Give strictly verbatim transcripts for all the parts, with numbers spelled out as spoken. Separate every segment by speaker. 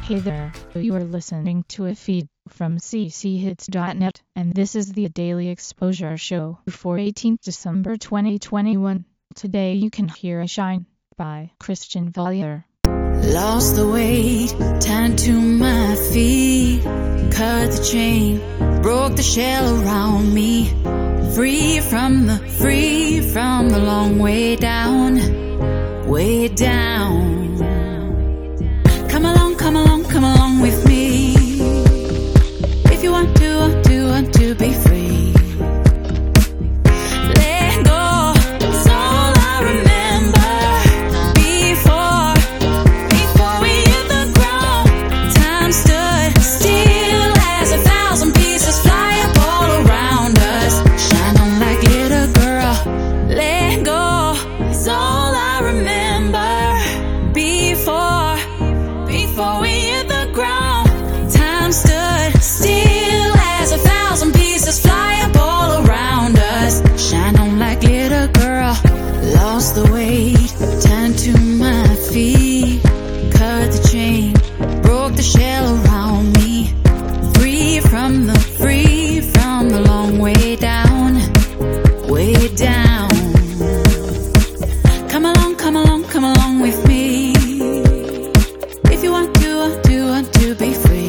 Speaker 1: Hey there, you are listening to a feed from c c hits dot net, and this is the Daily Exposure Show for eighteenth December twenty twenty-one. Today you can hear Shine by Christian Valier.
Speaker 2: Lost the weight, turned to my feet, cut the chain, broke the shell around me, free from the, free from the long way down, way down. Come along, come along, come along with me. If you want to, want to, want to be free. Let go, it's all I remember. Before, before we hit the ground, time stood still as a thousand pieces fly up all around us. Shine on like little girl. Let go, it's all I remember. Before, before we hit the ground, time stood still as a thousand pieces fly up all around us. Shine on like little girl. Lost the weight, turned to my feet, cut the chain, broke the shell around me, free from the, free from the long way down, way down. Come along, come along, come along with me. If you want to, want to, want to be free.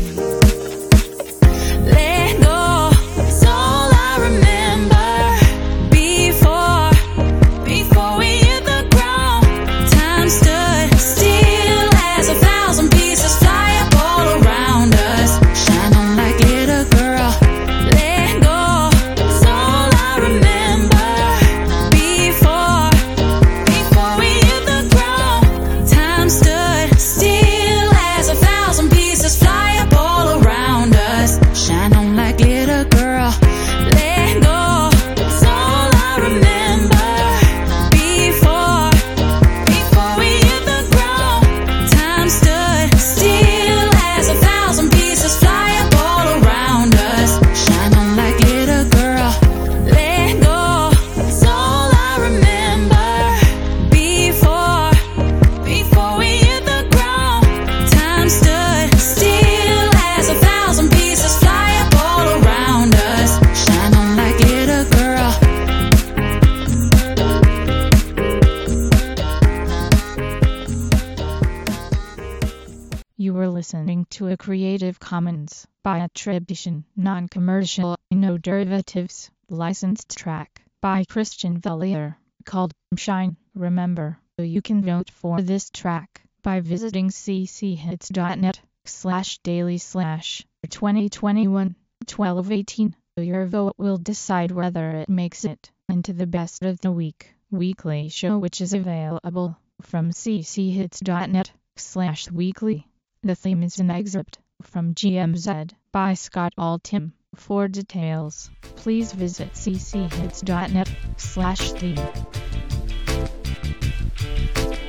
Speaker 2: Let go, it's all I remember. Before, before we hit the ground, time stood still as a thousand pieces fly up all around us. Shine on like little girl. Let go, it's all I remember. Before, before we hit the ground, time stood still as a thousand pieces fly up all around us. Shine on like little girl. Let go, it's all I remember. Before, before we hit the ground, time stood still as a thousand pieces fly up all around us. Shine on like little girl. Let go, it's all I remember. Before, before we hit the ground, time stood still as a thousand pieces fly up all around us. Shine on like little girl.
Speaker 1: You were listening to a Creative Commons by attribution, non-commercial, no derivatives, licensed track by Christian Valier, called Shine. Remember, you can vote for this track by visiting c c hits dot net slash daily slash twenty twenty-one twelve eighteen. Your vote will decide whether it makes it into the best of the week weekly show, which is available from c c hits dot net slash weekly. The theme is an excerpt from G M Z by Scott Altham. For details, please visit c c hits dot net slash theme.